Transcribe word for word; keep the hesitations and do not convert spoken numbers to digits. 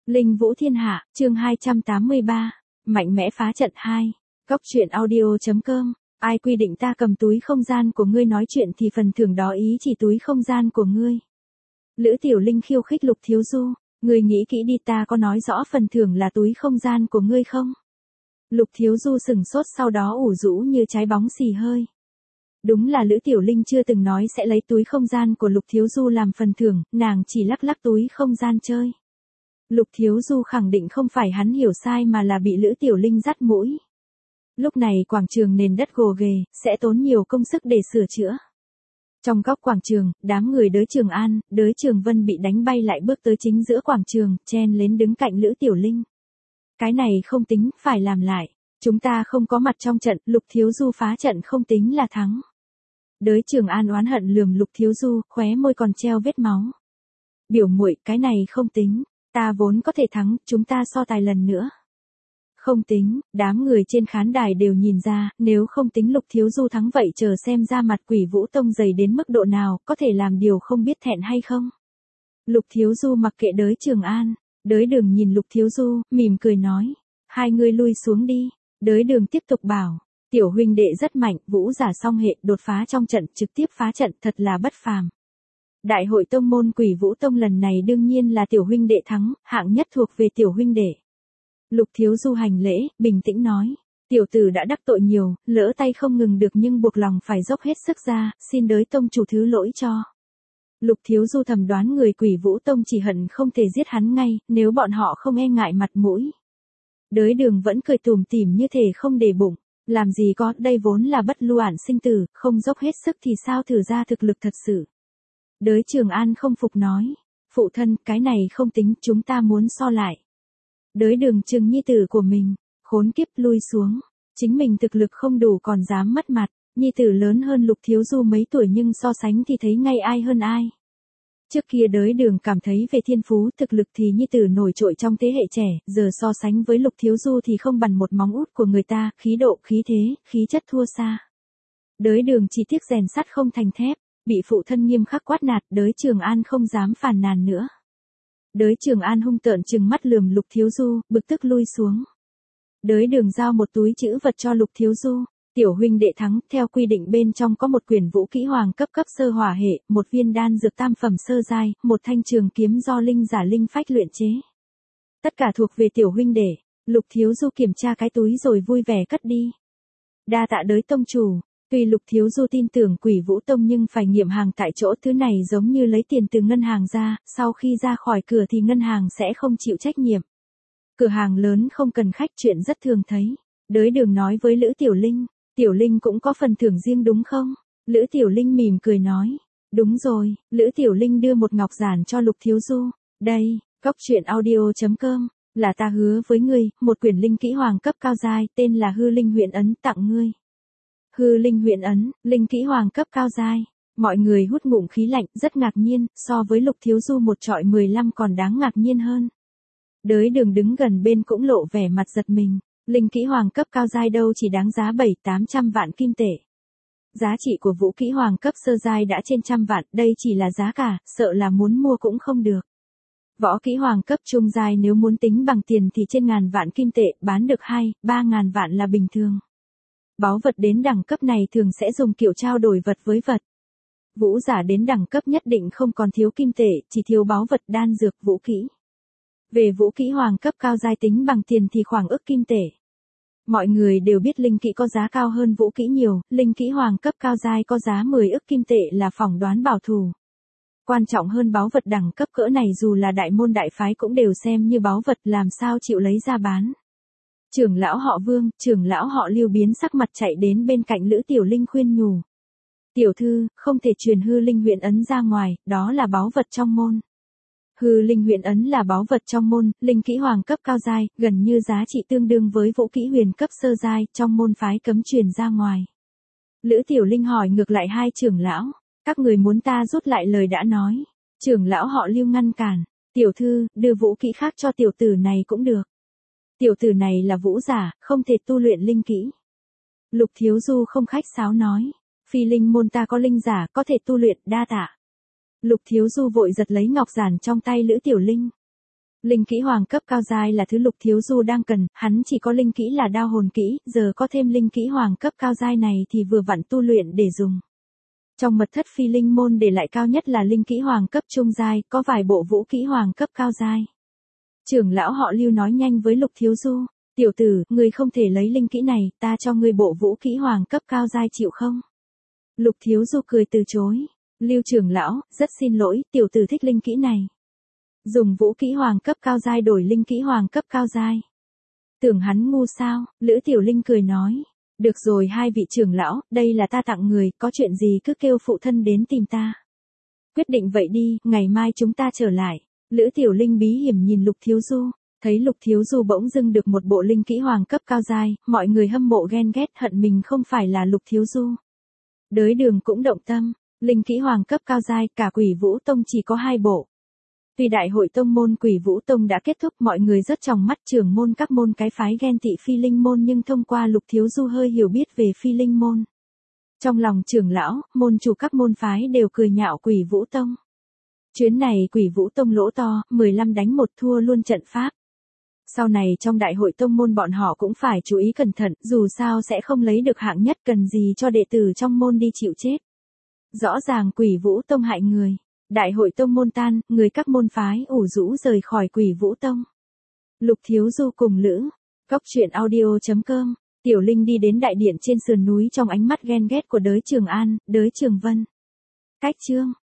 Linh Vũ Thiên Hạ, chương hai trăm tám mươi ba, mạnh mẽ phá trận hai. Góc truyện audio.com, ai quy định ta cầm túi không gian của ngươi nói chuyện thì phần thưởng đó ý chỉ túi không gian của ngươi. Lữ Tiểu Linh khiêu khích Lục Thiếu Du, ngươi nghĩ kỹ đi, ta có nói rõ phần thưởng là túi không gian của ngươi không? Lục Thiếu Du sừng sốt, sau đó ủ rũ như trái bóng xì hơi. Đúng là Lữ Tiểu Linh chưa từng nói sẽ lấy túi không gian của Lục Thiếu Du làm phần thưởng, nàng chỉ lắc lắc túi không gian chơi. Lục Thiếu Du khẳng định không phải hắn hiểu sai mà là bị Lữ Tiểu Linh dắt mũi. Lúc này quảng trường nền đất gồ ghề, sẽ tốn nhiều công sức để sửa chữa. Trong góc quảng trường, đám người Đới Trường An, Đới Trường Vân bị đánh bay lại bước tới chính giữa quảng trường, chen lên đứng cạnh Lữ Tiểu Linh. Cái này không tính, phải làm lại. Chúng ta không có mặt trong trận, Lục Thiếu Du phá trận không tính là thắng. Đới Trường An oán hận lườm Lục Thiếu Du, khóe môi còn treo vết máu. Biểu muội, cái này không tính. Ta vốn có thể thắng, chúng ta so tài lần nữa. Không tính, đám người trên khán đài đều nhìn ra, nếu không tính Lục Thiếu Du thắng vậy chờ xem ra mặt Quỷ Vũ Tông dày đến mức độ nào, có thể làm điều không biết thẹn hay không. Lục Thiếu Du mặc kệ Đới Trường An, Đới Đường nhìn Lục Thiếu Du, mỉm cười nói, hai người lui xuống đi. Đới Đường tiếp tục bảo, tiểu huynh đệ rất mạnh, vũ giả song hệ, đột phá trong trận, trực tiếp phá trận, thật là bất phàm. Đại hội tông môn Quỷ Vũ Tông lần này đương nhiên là tiểu huynh đệ thắng, hạng nhất thuộc về tiểu huynh đệ. Lục Thiếu Du hành lễ, bình tĩnh nói, tiểu tử đã đắc tội nhiều, lỡ tay không ngừng được nhưng buộc lòng phải dốc hết sức ra, xin Đới Tông chủ thứ lỗi cho. Lục Thiếu Du thầm đoán người Quỷ Vũ Tông chỉ hận không thể giết hắn ngay, nếu bọn họ không e ngại mặt mũi. Đới Đường vẫn cười tủm tỉm như thể không để bụng, làm gì có, đây vốn là bất lưu ản sinh tử, không dốc hết sức thì sao thử ra thực lực thật sự. Đới Trường An không phục nói, phụ thân, cái này không tính, chúng ta muốn so lại. Đới Đường trừng nhi tử của mình, khốn kiếp, lui xuống, chính mình thực lực không đủ còn dám mất mặt, nhi tử lớn hơn Lục Thiếu Du mấy tuổi nhưng so sánh thì thấy ngay ai hơn ai. Trước kia Đới Đường cảm thấy về thiên phú thực lực thì nhi tử nổi trội trong thế hệ trẻ, giờ so sánh với Lục Thiếu Du thì không bằng một móng út của người ta, khí độ, khí thế, khí chất thua xa. Đới Đường chỉ tiếc rèn sắt không thành thép, bị phụ thân nghiêm khắc quát nạt, Đới Trường An không dám phàn nàn nữa. Đới Trường An hung tợn trừng mắt lườm Lục Thiếu Du, bực tức lui xuống. Đới Đường giao một túi chữ vật cho Lục Thiếu Du. Tiểu huynh đệ thắng, theo quy định bên trong có một quyển vũ kỹ hoàng cấp cấp sơ hỏa hệ, một viên đan dược tam phẩm sơ giai, một thanh trường kiếm do linh giả linh phách luyện chế. Tất cả thuộc về tiểu huynh đệ. Lục Thiếu Du kiểm tra cái túi rồi vui vẻ cất đi. Đa tạ Đới tông chủ. Tuy Lục Thiếu Du tin tưởng Quỷ Vũ Tông nhưng phải nghiệm hàng tại chỗ, thứ này giống như lấy tiền từ ngân hàng ra, sau khi ra khỏi cửa thì ngân hàng sẽ không chịu trách nhiệm. Cửa hàng lớn không cần khách, chuyện rất thường thấy. Đới Đường nói với Lữ Tiểu Linh, Tiểu Linh cũng có phần thưởng riêng đúng không? Lữ Tiểu Linh mỉm cười nói, đúng rồi. Lữ Tiểu Linh đưa một ngọc giản cho Lục Thiếu Du, đây, góc truyện audio.com, là ta hứa với ngươi, một quyển linh kỹ hoàng cấp cao giai, tên là Hư Linh Huyền Ấn, tặng ngươi. Hư Linh Huyền Ấn, linh kỹ hoàng cấp cao giai. Mọi người hút ngụm khí lạnh, rất ngạc nhiên, so với Lục Thiếu Du một trọi mười lăm còn đáng ngạc nhiên hơn. Đới Đường đứng gần bên cũng lộ vẻ mặt giật mình, linh kỹ hoàng cấp cao giai đâu chỉ đáng giá bảy tám trăm vạn kim tệ. Giá trị của vũ kỹ hoàng cấp sơ giai đã trên trăm vạn, đây chỉ là giá cả, sợ là muốn mua cũng không được. Võ kỹ hoàng cấp trung giai nếu muốn tính bằng tiền thì trên ngàn vạn kim tệ, bán được hai, ba ngàn vạn là bình thường. Báu vật đến đẳng cấp này thường sẽ dùng kiểu trao đổi vật với vật. Vũ giả đến đẳng cấp nhất định không còn thiếu kim tệ, chỉ thiếu báu vật, đan dược, vũ kỹ. Về vũ kỹ hoàng cấp cao giai tính bằng tiền thì khoảng ức kim tệ. Mọi người đều biết linh kỹ có giá cao hơn vũ kỹ nhiều, linh kỹ hoàng cấp cao giai có giá mười ức kim tệ là phỏng đoán bảo thủ. Quan trọng hơn báu vật đẳng cấp cỡ này dù là đại môn đại phái cũng đều xem như báu vật, làm sao chịu lấy ra bán. Trưởng lão họ Vương, trưởng lão họ Lưu biến sắc mặt chạy đến bên cạnh Lữ Tiểu Linh khuyên nhủ. Tiểu thư, không thể truyền Hư Linh Huyền Ấn ra ngoài, đó là báu vật trong môn. Hư Linh Huyền Ấn là báu vật trong môn, linh kỹ hoàng cấp cao giai, gần như giá trị tương đương với vũ kỹ huyền cấp sơ giai, trong môn phái cấm truyền ra ngoài. Lữ Tiểu Linh hỏi ngược lại hai trưởng lão, các người muốn ta rút lại lời đã nói. Trưởng lão họ Lưu ngăn cản, tiểu thư, đưa vũ kỹ khác cho tiểu tử này cũng được. Tiểu tử này là vũ giả, không thể tu luyện linh kỹ. Lục Thiếu Du không khách sáo nói, phi linh môn ta có linh giả, có thể tu luyện, đa tạ. Lục Thiếu Du vội giật lấy ngọc giản trong tay Lữ Tiểu Linh. Linh kỹ hoàng cấp cao giai là thứ Lục Thiếu Du đang cần, hắn chỉ có linh kỹ là đao hồn kỹ, giờ có thêm linh kỹ hoàng cấp cao giai này thì vừa vặn tu luyện để dùng. Trong mật thất phi linh môn để lại cao nhất là linh kỹ hoàng cấp trung giai, có vài bộ vũ kỹ hoàng cấp cao giai. Trưởng lão họ Lưu nói nhanh với Lục Thiếu Du, tiểu tử, ngươi không thể lấy linh kỹ này, ta cho ngươi bộ vũ kỹ hoàng cấp cao giai chịu không? Lục Thiếu Du cười từ chối, Lưu trưởng lão, rất xin lỗi, tiểu tử thích linh kỹ này. Dùng vũ kỹ hoàng cấp cao giai đổi linh kỹ hoàng cấp cao giai. Tưởng hắn ngu sao, Lữ Tiểu Linh cười nói. Được rồi hai vị trưởng lão, đây là ta tặng người, có chuyện gì cứ kêu phụ thân đến tìm ta. Quyết định vậy đi, ngày mai chúng ta trở lại. Lữ Tiểu Linh bí hiểm nhìn Lục Thiếu Du, thấy Lục Thiếu Du bỗng dưng được một bộ linh kỹ hoàng cấp cao giai, mọi người hâm mộ ghen ghét hận mình không phải là Lục Thiếu Du. Đới Đường cũng động tâm, linh kỹ hoàng cấp cao giai, cả Quỷ Vũ Tông chỉ có hai bộ. Tuy đại hội tông môn Quỷ Vũ Tông đã kết thúc, mọi người rất trong mắt trưởng môn các môn cái phái ghen tị phi linh môn, nhưng thông qua Lục Thiếu Du hơi hiểu biết về phi linh môn. Trong lòng trưởng lão, môn chủ các môn phái đều cười nhạo Quỷ Vũ Tông. Chuyến này Quỷ Vũ Tông lỗ to, mười lăm đánh một thua luôn trận pháp. Sau này trong đại hội tông môn bọn họ cũng phải chú ý cẩn thận, dù sao sẽ không lấy được hạng nhất, cần gì cho đệ tử trong môn đi chịu chết. Rõ ràng Quỷ Vũ Tông hại người. Đại hội tông môn tan, người các môn phái ủ rũ rời khỏi Quỷ Vũ Tông. Lục Thiếu Du cùng Lữ, Cốc Truyện Audio chấm com, Tiểu Linh đi đến đại điện trên sườn núi trong ánh mắt ghen ghét của Đới Trường An, Đới Trường Vân. Cách chương